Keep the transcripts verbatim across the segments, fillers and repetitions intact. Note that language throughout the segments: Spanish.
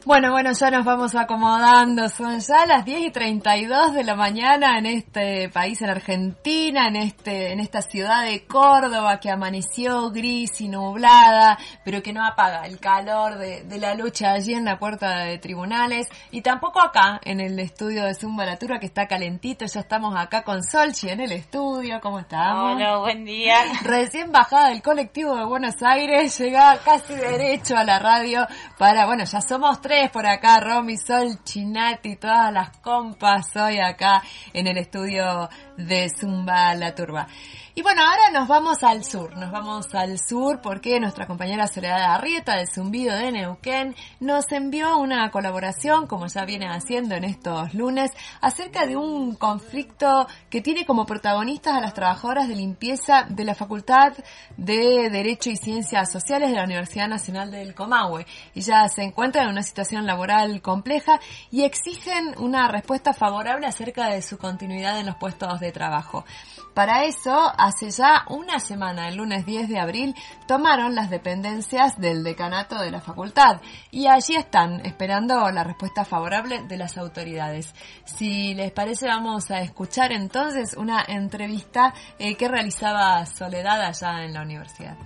Bueno, bueno, ya nos vamos acomodando. Son ya las diez y treinta y dos de la mañana en este país, en Argentina, en este, en esta ciudad de Córdoba que amaneció gris y nublada, pero que no apaga el calor de, de la lucha allí en la puerta de tribunales, y tampoco acá en el estudio de Zumba La Turba, que está calentito. Ya estamos acá con Solchi en el estudio. ¿Cómo estamos? Hola, buen día. Recién bajada del colectivo de Buenos Aires, llegaba casi derecho a la radio para, bueno, ya somos tres por acá, Romy, Sol, Chinati, todas las compas hoy acá en el estudio de Zumba La Turba. Y bueno, ahora nos vamos al sur, nos vamos al sur porque nuestra compañera Soledad Arrieta del Zumbido de Neuquén nos envió una colaboración, como ya viene haciendo en estos lunes, acerca de un conflicto que tiene como protagonistas a las trabajadoras de limpieza de la Facultad de Derecho y Ciencias Sociales de la Universidad Nacional del Comahue. Ellas se encuentran en una situación laboral compleja y exigen una respuesta favorable acerca de su continuidad en los puestos de trabajo. Para eso, hace ya una semana, el lunes diez de abril, tomaron las dependencias del decanato de la facultad y allí están esperando la respuesta favorable de las autoridades. Si les parece, vamos a escuchar entonces una entrevista eh, que realizaba Soledad allá en la universidad.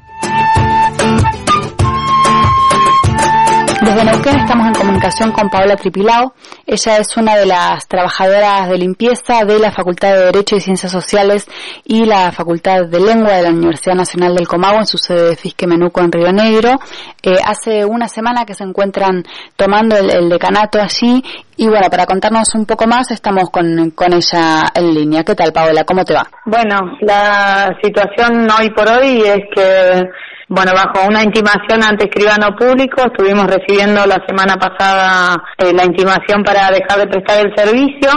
Desde Neuquén estamos en comunicación con Paola Tripilao. Ella es una de las trabajadoras de limpieza de la Facultad de Derecho y Ciencias Sociales y la Facultad de Lengua de la Universidad Nacional del Comahue en su sede de Fisque Menuco en Río Negro. Eh, hace una semana que se encuentran tomando el, el decanato allí y bueno, para contarnos un poco más estamos con, con ella en línea. ¿Qué tal, Paola? ¿Cómo te va? Bueno, la situación hoy por hoy es que bueno, bajo una intimación ante escribano público, estuvimos recibiendo la semana pasada eh, la intimación para dejar de prestar el servicio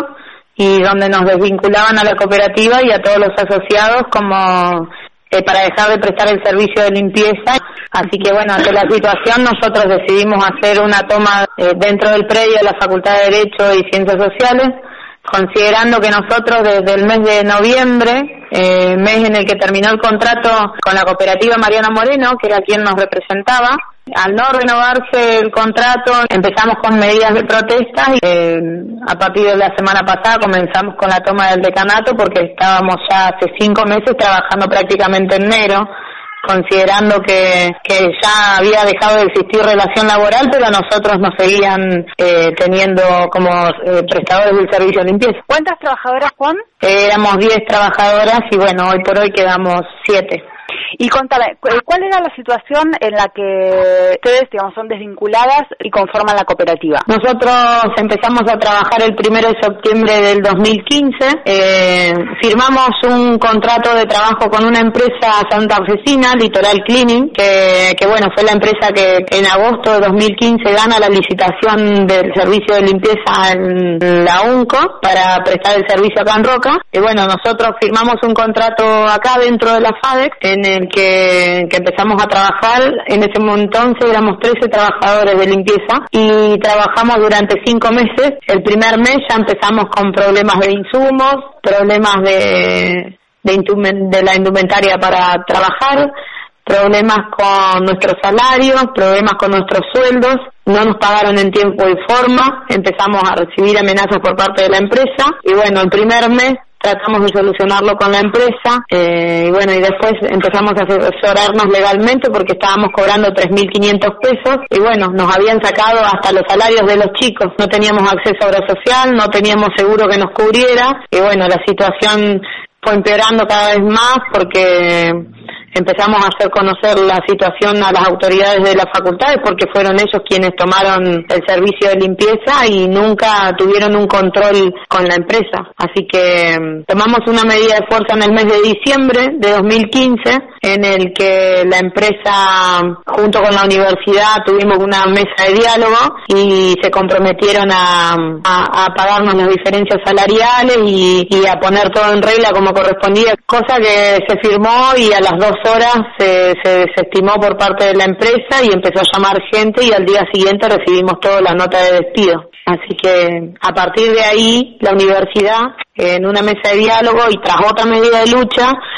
y donde nos desvinculaban a la cooperativa y a todos los asociados como eh, para dejar de prestar el servicio de limpieza. Así que bueno, ante la situación nosotros decidimos hacer una toma eh, dentro del predio de la Facultad de Derecho y Ciencias Sociales, considerando que nosotros desde el mes de noviembre, eh, mes en el que terminó el contrato con la cooperativa Mariana Moreno, que era quien nos representaba, al no renovarse el contrato empezamos con medidas de protesta y eh, a partir de la semana pasada comenzamos con la toma del decanato porque estábamos ya hace cinco meses trabajando prácticamente en negro, considerando que, que ya había dejado de existir relación laboral, pero a nosotros nos seguían eh, teniendo como eh, prestadores del servicio de limpieza. ¿Cuántas trabajadoras, Juan? Eh, éramos diez trabajadoras y bueno, hoy por hoy quedamos siete. Y contame, ¿cuál era la situación en la que ustedes, digamos, son desvinculadas y conforman la cooperativa? Nosotros empezamos a trabajar el primero de septiembre del dos mil quince, eh, firmamos un contrato de trabajo con una empresa santafesina, Litoral Cleaning, que, que bueno, fue la empresa que, que en agosto de dos mil quince gana la licitación del servicio de limpieza en la UNCO para prestar el servicio acá en Roca. Y bueno, nosotros firmamos un contrato acá dentro de la FADEC, en el que, que empezamos a trabajar. En ese entonces éramos trece trabajadores de limpieza y trabajamos durante cinco meses. El primer mes ya empezamos con problemas de insumos, problemas de, de, intumen, de la indumentaria para trabajar, problemas con nuestros salarios, problemas con nuestros sueldos, no nos pagaron en tiempo y forma, empezamos a recibir amenazas por parte de la empresa y bueno, el primer mes tratamos de solucionarlo con la empresa eh, y bueno, y después empezamos a asesorarnos legalmente porque estábamos cobrando tres mil quinientos pesos y bueno, nos habían sacado hasta los salarios de los chicos, no teníamos acceso a obra social, no teníamos seguro que nos cubriera y bueno, la situación fue empeorando cada vez más porque empezamos a hacer conocer la situación a las autoridades de las facultades porque fueron ellos quienes tomaron el servicio de limpieza y nunca tuvieron un control con la empresa. Así que tomamos una medida de fuerza en el mes de diciembre de dos mil quince en el que la empresa junto con la universidad tuvimos una mesa de diálogo y se comprometieron a, a, a pagarnos las diferencias salariales y, y a poner todo en regla como correspondía, cosa que se firmó y a las dos horas se, se desestimó por parte de la empresa y empezó a llamar gente y al día siguiente recibimos toda la nota de despido. Así que a partir de ahí la universidad, en una mesa de diálogo y tras otra medida de lucha,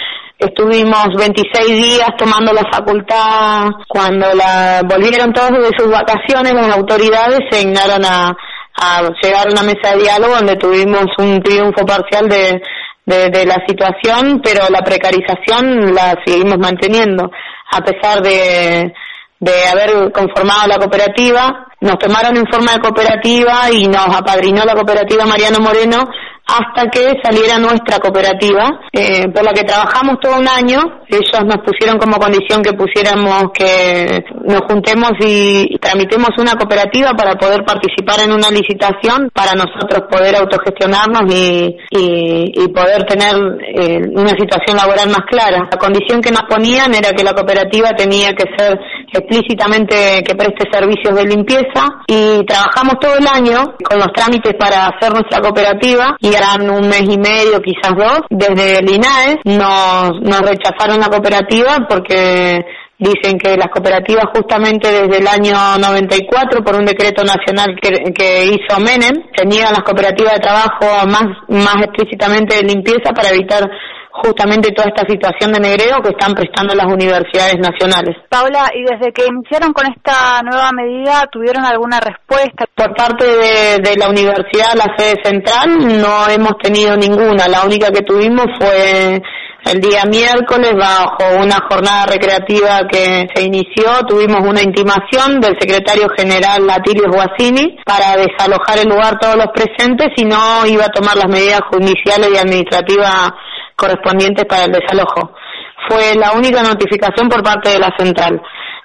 estuvimos veintiséis días tomando la facultad. Cuando la volvieron todos de sus vacaciones, las autoridades se dignaron a, a llegar a una mesa de diálogo donde tuvimos un triunfo parcial de, de, de la situación, pero la precarización la seguimos manteniendo. A pesar de, de haber conformado la cooperativa, nos tomaron en forma de cooperativa y nos apadrinó la cooperativa Mariano Moreno hasta que saliera nuestra cooperativa, eh, por la que trabajamos todo un año. Ellos nos pusieron como condición que pusiéramos, que nos juntemos y tramitemos una cooperativa para poder participar en una licitación, para nosotros poder autogestionarnos y, y, y poder tener eh, una situación laboral más clara. La condición que nos ponían era que la cooperativa tenía que ser explícitamente que preste servicios de limpieza, y trabajamos todo el año con los trámites para hacer nuestra cooperativa, y eran un mes y medio, quizás dos. Desde el I N A E S nos, nos rechazaron la cooperativa porque dicen que las cooperativas, justamente desde el año noventa y cuatro, por un decreto nacional que, que hizo Menem, tenían las cooperativas de trabajo más, más explícitamente de limpieza para evitar justamente toda esta situación de negreo que están prestando las universidades nacionales. Paula, ¿y desde que iniciaron con esta nueva medida tuvieron alguna respuesta? Por parte de, de la universidad, la sede central, no hemos tenido ninguna. La única que tuvimos fue el día miércoles, bajo una jornada recreativa que se inició. Tuvimos una intimación del secretario general Atilio Guasini para desalojar el lugar todos los presentes, y no iba a tomar las medidas judiciales y administrativas correspondientes para el desalojo. Fue la única notificación por parte de la central.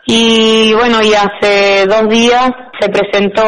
Y bueno, y hace dos días se presentó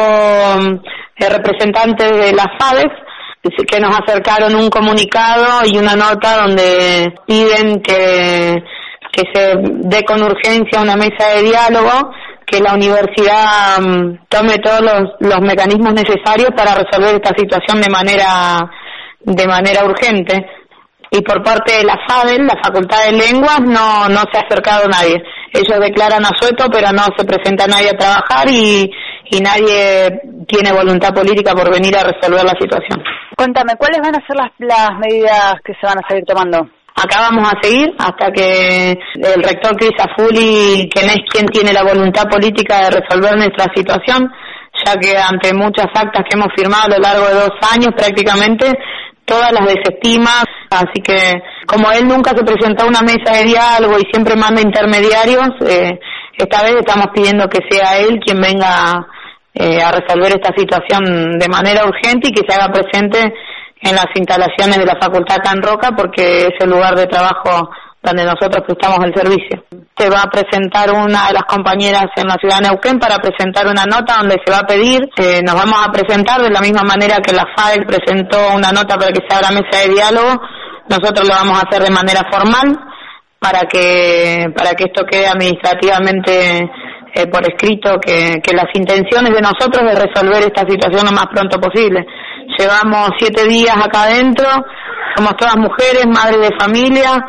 el representante de las FADES, que nos acercaron un comunicado y una nota donde piden que, que se dé con urgencia una mesa de diálogo, que la universidad um, tome todos los, los mecanismos necesarios para resolver esta situación de manera, de manera urgente. Y por parte de la FADEL, la Facultad de Lenguas, no, no se ha acercado nadie. Ellos declaran asueto, pero no se presenta nadie a trabajar, y, y nadie tiene voluntad política por venir a resolver la situación. Cuéntame, ¿cuáles van a ser las, las medidas que se van a seguir tomando? Acá vamos a seguir hasta que el rector Cris Afuli, quien es quien tiene la voluntad política de resolver nuestra situación, ya que ante muchas actas que hemos firmado a lo largo de dos años prácticamente, todas las desestima. Así que, como él nunca se presentó a una mesa de diálogo y siempre manda intermediarios, eh, esta vez estamos pidiendo que sea él quien venga eh, a resolver esta situación de manera urgente y que se haga presente en las instalaciones de la Facultad Can Roca, porque es el lugar de trabajo donde nosotros prestamos el servicio. Se va a presentar una de las compañeras en la ciudad de Neuquén para presentar una nota donde se va a pedir, eh, nos vamos a presentar de la misma manera que la FADEL presentó una nota para que se abra mesa de diálogo. Nosotros lo vamos a hacer de manera formal para que para que esto quede administrativamente eh, por escrito, que, que las intenciones de nosotros es resolver esta situación lo más pronto posible. Llevamos siete días acá adentro, somos todas mujeres, madres de familia,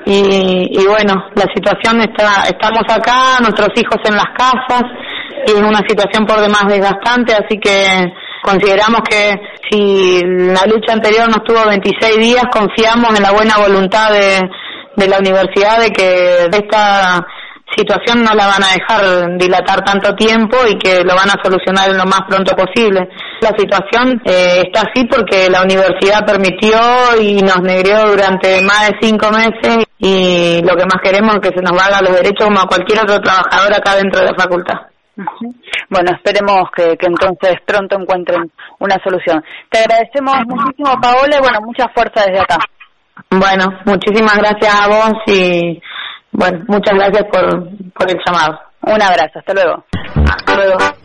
y, y bueno, la situación está, estamos acá, nuestros hijos en las casas, y es una situación por demás desgastante, así que consideramos que si la lucha anterior nos tuvo veintiséis días, confiamos en la buena voluntad de, de la universidad de que esta situación no la van a dejar dilatar tanto tiempo y que lo van a solucionar lo más pronto posible. La situación eh, está así porque la universidad permitió y nos negreó durante más de cinco meses, y lo que más queremos es que se nos valga los derechos como a cualquier otro trabajador acá dentro de la facultad. Bueno, esperemos que, que entonces pronto encuentren una solución. Te agradecemos muchísimo, Paola, y bueno, mucha fuerza desde acá. Bueno, muchísimas gracias a vos y bueno, muchas gracias por, por el llamado. Un abrazo, hasta luego. Hasta luego.